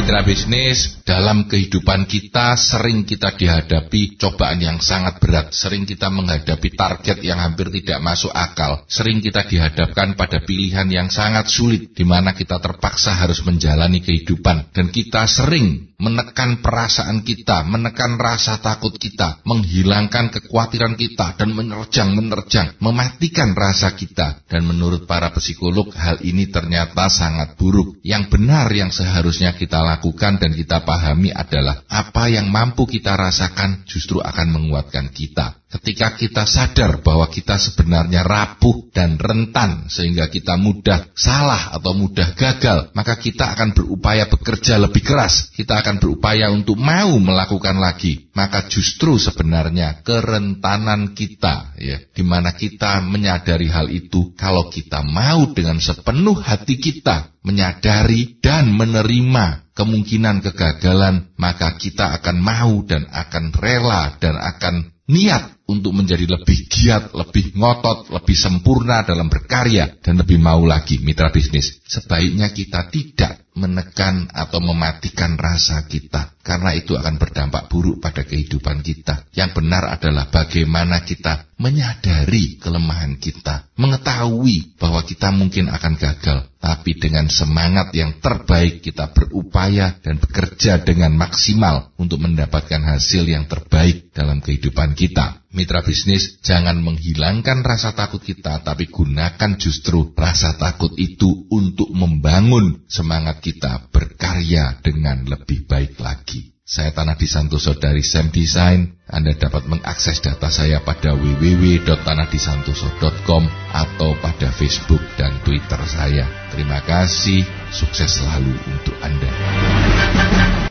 Mitra bisnis, dalam kehidupan kita sering kita dihadapi cobaan yang sangat berat. Sering kita menghadapi target yang hampir tidak masuk akal. Sering kita dihadapkan pada pilihan yang sangat sulit, di mana kita terpaksa harus menjalani kehidupan. Dan kita sering menekan perasaan kita, menekan rasa takut kita, menghilangkan kekhawatiran kita, dan menerjang, mematikan rasa kita. Dan menurut para psikolog, hal ini ternyata sangat buruk. Yang benar yang seharusnya kita lakukan dan kita pahami adalah apa yang mampu kita rasakan justru akan menguatkan kita. Ketika kita sadar bahwa kita sebenarnya rapuh dan rentan sehingga kita mudah salah atau mudah gagal, maka kita akan berupaya bekerja lebih keras. Kita akan berupaya untuk mau melakukan lagi. Maka justru sebenarnya kerentanan kita, di mana kita menyadari hal itu, kalau kita mau dengan sepenuh hati kita menyadari dan menerima kemungkinan kegagalan, maka kita akan mau dan akan rela dan akan niat untuk menjadi lebih giat, lebih ngotot, lebih sempurna dalam berkarya, dan lebih mau lagi. Mitra bisnis, sebaiknya kita tidak menekan atau mematikan rasa kita, karena itu akan berdampak buruk pada kehidupan kita. Yang benar adalah bagaimana kita menyadari kelemahan kita, mengetahui bahwa kita mungkin akan gagal, tapi dengan semangat yang terbaik kita berupaya dan bekerja dengan maksimal untuk mendapatkan hasil yang terbaik dalam kehidupan kita. Mitra bisnis, jangan menghilangkan rasa takut kita, tapi gunakan justru rasa takut itu untuk membangun semangat kita berkarya dengan lebih baik lagi. Saya Tanadi Santoso dari Sam Design. Anda dapat mengakses data saya pada www.tanadisantoso.com atau pada Facebook dan Twitter saya. Terima kasih, sukses selalu untuk Anda.